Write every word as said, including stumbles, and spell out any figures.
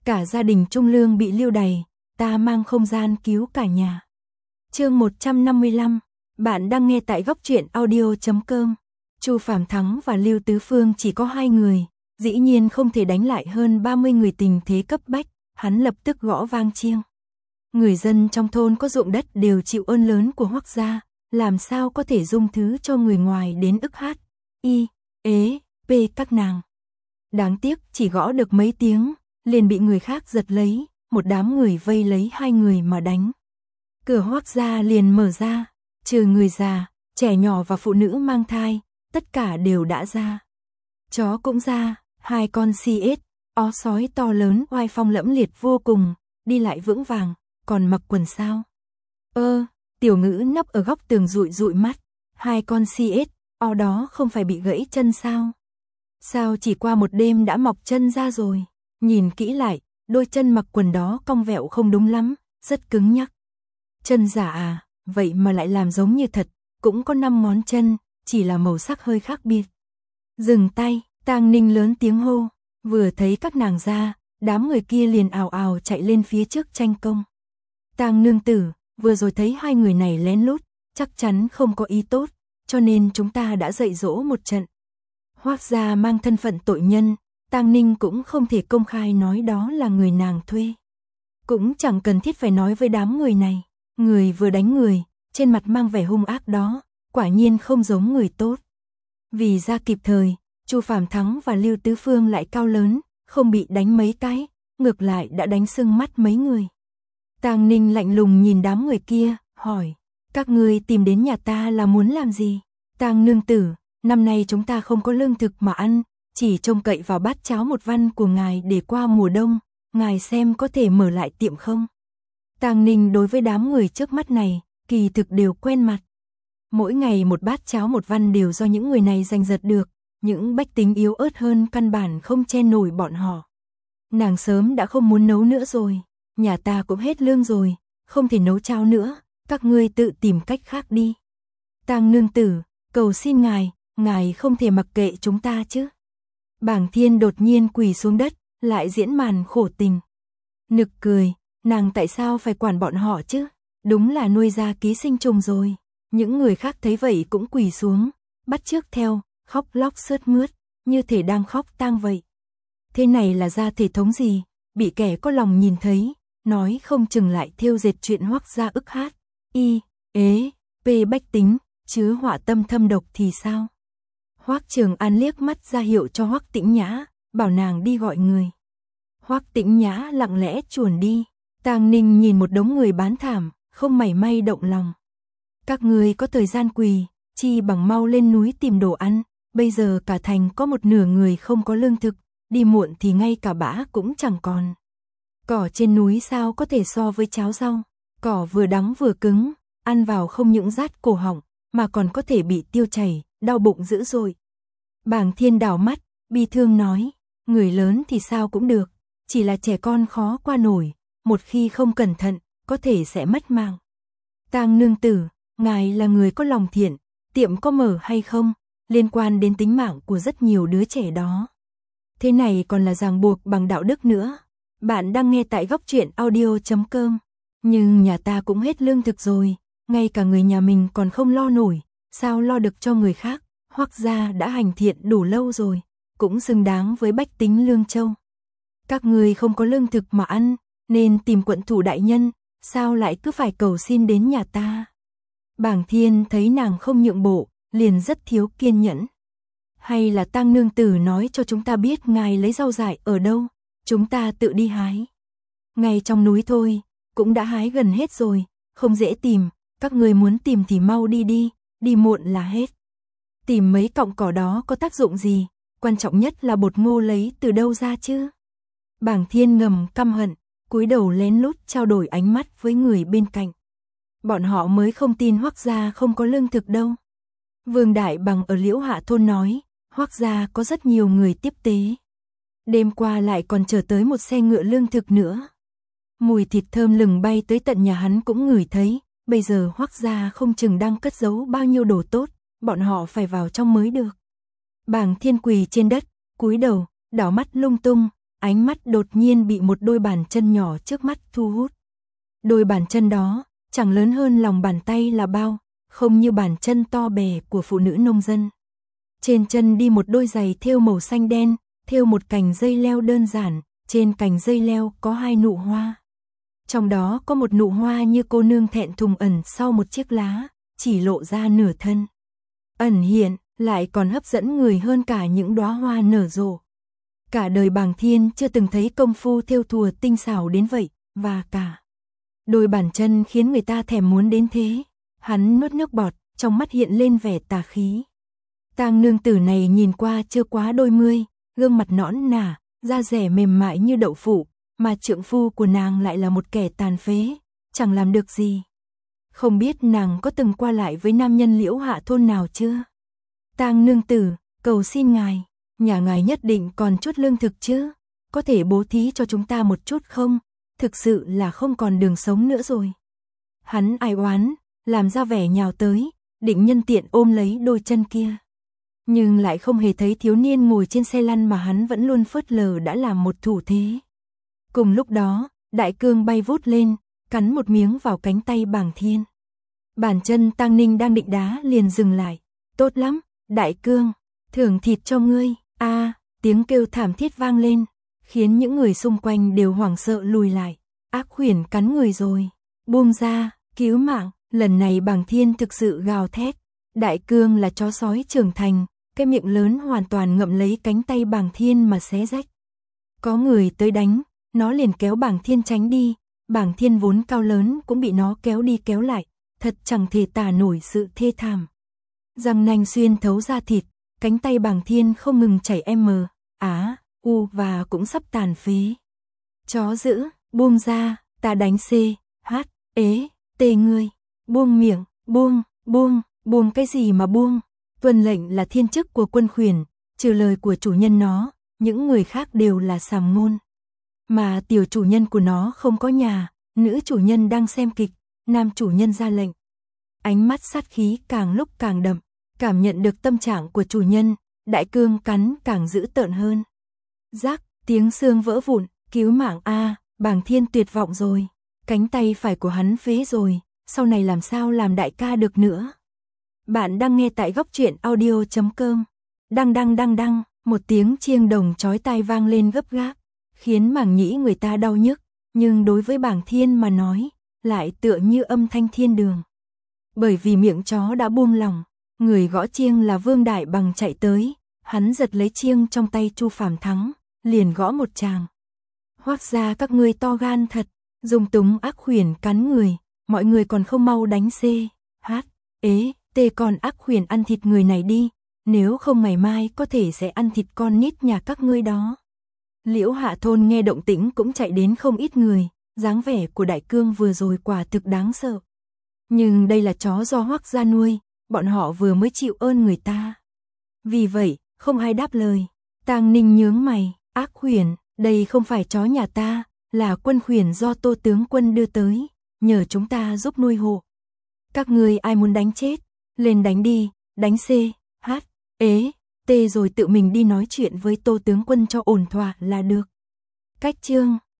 Cả gia đình Trung Lương bị lưu đày, ta mang không gian cứu cả nhà. Chương một trăm năm mươi lăm, bạn đang nghe tại góc truyện audio chấm com. Chu Phàm Thắng và Lưu Tứ Phương chỉ có hai người, dĩ nhiên không thể đánh lại hơn ba mươi người tình thế cấp bách, hắn lập tức gõ vang chiêng. Người dân trong thôn có ruộng đất đều chịu ơn lớn của Hoắc gia, làm sao có thể dung thứ cho người ngoài đến ức hát, y, ế, p các nàng. Đáng tiếc chỉ gõ được mấy tiếng, liền bị người khác giật lấy, một đám người vây lấy hai người mà đánh. Cửa Hoắc gia liền mở ra, trừ người già, trẻ nhỏ và phụ nữ mang thai, tất cả đều đã ra. Chó cũng ra, hai con si ếch, ó sói to lớn oai phong lẫm liệt vô cùng, đi lại vững vàng, còn mặc quần sao. Ơ, Tiểu Ngữ nấp ở góc tường dụi dụi mắt, hai con si ếch, ó đó không phải bị gãy chân sao? Sao chỉ qua một đêm đã mọc chân ra rồi? Nhìn kỹ lại, đôi chân mặc quần đó cong vẹo không đúng lắm, rất cứng nhắc. Chân giả à, vậy mà lại làm giống như thật, cũng có năm ngón chân, chỉ là màu sắc hơi khác biệt. Dừng tay, Tang Ninh lớn tiếng hô, vừa thấy các nàng ra, đám người kia liền ào ào chạy lên phía trước tranh công. Tang nương tử, vừa rồi thấy hai người này lén lút, chắc chắn không có ý tốt, cho nên chúng ta đã dạy dỗ một trận. Hoắc gia mang thân phận tội nhân, Tang Ninh cũng không thể công khai nói đó là người nàng thuê. Cũng chẳng cần thiết phải nói với đám người này, người vừa đánh người, trên mặt mang vẻ hung ác đó, quả nhiên không giống người tốt. Vì ra kịp thời, Chu Phàm Thắng và Lưu Tứ Phương lại cao lớn, không bị đánh mấy cái, ngược lại đã đánh sưng mắt mấy người. Tang Ninh lạnh lùng nhìn đám người kia, hỏi, các ngươi tìm đến nhà ta là muốn làm gì? Tang nương tử, năm nay chúng ta không có lương thực mà ăn, chỉ trông cậy vào bát cháo một văn của ngài để qua mùa đông, ngài xem có thể mở lại tiệm không? Tang Ninh đối với đám người trước mắt này, kỳ thực đều quen mặt. Mỗi ngày một bát cháo một văn đều do những người này giành giật được, những bách tính yếu ớt hơn căn bản không che nổi bọn họ. Nàng sớm đã không muốn nấu nữa rồi, nhà ta cũng hết lương rồi, không thể nấu cháo nữa, các ngươi tự tìm cách khác đi. Tang nương tử, cầu xin ngài, ngài không thể mặc kệ chúng ta chứ. Bảng Thiên đột nhiên quỳ xuống đất, lại diễn màn khổ tình. Nực cười, nàng tại sao phải quản bọn họ chứ? Đúng là nuôi ra ký sinh trùng rồi. Những người khác thấy vậy cũng quỳ xuống, bắt chước theo, khóc lóc sướt mướt, như thể đang khóc tang vậy. Thế này là ra thể thống gì? Bị kẻ có lòng nhìn thấy, nói không chừng lại thêu dệt chuyện Hoắc gia ức hát, y, ế, p bách tính, chứa họa tâm thâm độc thì sao? Hoắc Trường An liếc mắt ra hiệu cho Hoắc Tĩnh Nhã, bảo nàng đi gọi người. Hoắc Tĩnh Nhã lặng lẽ chuồn đi, Tang Ninh nhìn một đống người bán thảm, không mảy may động lòng. Các người có thời gian quỳ, chi bằng mau lên núi tìm đồ ăn, bây giờ cả thành có một nửa người không có lương thực, đi muộn thì ngay cả bã cũng chẳng còn. Cỏ trên núi sao có thể so với cháo rau, cỏ vừa đắng vừa cứng, ăn vào không những rát cổ họng, mà còn có thể bị tiêu chảy, đau bụng dữ dội. Bàng Thiên đảo mắt, bi thương nói, người lớn thì sao cũng được, chỉ là trẻ con khó qua nổi, một khi không cẩn thận, có thể sẽ mất mạng. Tang nương tử, ngài là người có lòng thiện, tiệm có mở hay không, liên quan đến tính mạng của rất nhiều đứa trẻ đó. Thế này còn là ràng buộc bằng đạo đức nữa. Bạn đang nghe tại góc truyện audio chấm com. Nhưng nhà ta cũng hết lương thực rồi, ngay cả người nhà mình còn không lo nổi, sao lo được cho người khác? Hoắc gia đã hành thiện đủ lâu rồi, cũng xứng đáng với bách tính Lương Châu. Các người không có lương thực mà ăn, nên tìm quận thủ đại nhân, sao lại cứ phải cầu xin đến nhà ta? Bảng Thiên thấy nàng không nhượng bộ, liền rất thiếu kiên nhẫn. Hay là Tang nương tử nói cho chúng ta biết ngài lấy rau dại ở đâu, chúng ta tự đi hái. Ngay trong núi thôi, cũng đã hái gần hết rồi, không dễ tìm, các người muốn tìm thì mau đi đi, đi muộn là hết. Tìm mấy cọng cỏ đó có tác dụng gì, quan trọng nhất là bột ngô lấy từ đâu ra chứ? Bảng Thiên ngầm căm hận, cúi đầu lén lút trao đổi ánh mắt với người bên cạnh. Bọn họ mới không tin Hoắc gia không có lương thực đâu. Vương Đại Bằng ở Liễu Hạ thôn nói, Hoắc gia có rất nhiều người tiếp tế. Đêm qua lại còn chở tới một xe ngựa lương thực nữa. Mùi thịt thơm lừng bay tới tận nhà hắn cũng ngửi thấy, bây giờ Hoắc gia không chừng đang cất giấu bao nhiêu đồ tốt, bọn họ phải vào trong mới được. Bàng Thiên quỳ trên đất, cúi đầu, đảo mắt lung tung, ánh mắt đột nhiên bị một đôi bàn chân nhỏ trước mắt thu hút. Đôi bàn chân đó, chẳng lớn hơn lòng bàn tay là bao, không như bàn chân to bè của phụ nữ nông dân. Trên chân đi một đôi giày thêu màu xanh đen, thêu một cành dây leo đơn giản, trên cành dây leo có hai nụ hoa. Trong đó có một nụ hoa như cô nương thẹn thùng ẩn sau một chiếc lá, chỉ lộ ra nửa thân. Ẩn hiện, lại còn hấp dẫn người hơn cả những đóa hoa nở rộ. Cả đời Bàng Thiên chưa từng thấy công phu thêu thùa tinh xảo đến vậy, và cả đôi bàn chân khiến người ta thèm muốn đến thế. Hắn nuốt nước bọt, trong mắt hiện lên vẻ tà khí. Tang nương tử này nhìn qua chưa quá đôi mươi, gương mặt nõn nà, da dẻ mềm mại như đậu phụ, mà trượng phu của nàng lại là một kẻ tàn phế, chẳng làm được gì. Không biết nàng có từng qua lại với nam nhân Liễu Hạ thôn nào chưa? Tang nương tử, cầu xin ngài, nhà ngài nhất định còn chút lương thực chứ, có thể bố thí cho chúng ta một chút không? Thực sự là không còn đường sống nữa rồi. Hắn ai oán, làm ra vẻ nhào tới, định nhân tiện ôm lấy đôi chân kia. Nhưng lại không hề thấy thiếu niên ngồi trên xe lăn mà hắn vẫn luôn phớt lờ đã làm một thủ thế. Cùng lúc đó, đại cương bay vút lên, cắn một miếng vào cánh tay Bàng Thiên. Bàn chân Tang Ninh đang định đá liền dừng lại. Tốt lắm, đại cương, thưởng thịt cho ngươi. A, tiếng kêu thảm thiết vang lên, khiến những người xung quanh đều hoảng sợ lùi lại. Ác huyền cắn người rồi, buông ra, cứu mạng. Lần này Bàng Thiên thực sự gào thét. Đại cương là chó sói trưởng thành, cái miệng lớn hoàn toàn ngậm lấy cánh tay Bàng Thiên mà xé rách. Có người tới đánh, nó liền kéo Bàng Thiên tránh đi. Bàng Thiên vốn cao lớn cũng bị nó kéo đi kéo lại, thật chẳng thể tả nổi sự thê thảm. Răng nanh xuyên thấu da thịt, cánh tay Bàng Thiên không ngừng chảy M, Á, U và cũng sắp tàn phế. Chó dữ, buông ra, ta đánh C, H, ế, tê ngươi, buông miệng, buông, buông, buông cái gì mà buông. Tuân lệnh là thiên chức của quân khuyển, trừ lời của chủ nhân nó, những người khác đều là sàm ngôn. Mà tiểu chủ nhân của nó không có nhà, nữ chủ nhân đang xem kịch, nam chủ nhân ra lệnh. Ánh mắt sát khí càng lúc càng đậm, cảm nhận được tâm trạng của chủ nhân, đại cương cắn càng dữ tợn hơn. Rắc, tiếng xương vỡ vụn, cứu mạng a, Bàng Thiên tuyệt vọng rồi, cánh tay phải của hắn phế rồi, sau này làm sao làm đại ca được nữa. Bạn đang nghe tại góc truyện audio chấm com. Đăng đăng đăng đăng, một tiếng chiêng đồng chói tai vang lên gấp gáp, khiến màng nhĩ người ta đau nhức, nhưng đối với Bàng Thiên mà nói, lại tựa như âm thanh thiên đường. Bởi vì miệng chó đã buông lỏng, người gõ chiêng là Vương Đại Bằng chạy tới, hắn giật lấy chiêng trong tay Chu Phàm Thắng, liền gõ một tràng. Hoác ra các ngươi to gan thật, dùng túng ác huyền cắn người, mọi người còn không mau đánh C, H, ế, T con ác huyền ăn thịt người này đi, nếu không ngày mai có thể sẽ ăn thịt con nít nhà các ngươi đó. Liễu Hạ thôn nghe động tĩnh cũng chạy đến không ít người, dáng vẻ của đại cương vừa rồi quả thực đáng sợ. Nhưng đây là chó do Hoác gia nuôi, bọn họ vừa mới chịu ơn người ta. Vì vậy, không ai đáp lời. Tang Ninh nhướng mày, ác huyền, đây không phải chó nhà ta, là quân khuyển do Tô tướng quân đưa tới, nhờ chúng ta giúp nuôi hộ. Các ngươi ai muốn đánh chết, lên đánh đi, đánh C, H, ế, T rồi tự mình đi nói chuyện với Tô tướng quân cho ổn thỏa là được. Cách chương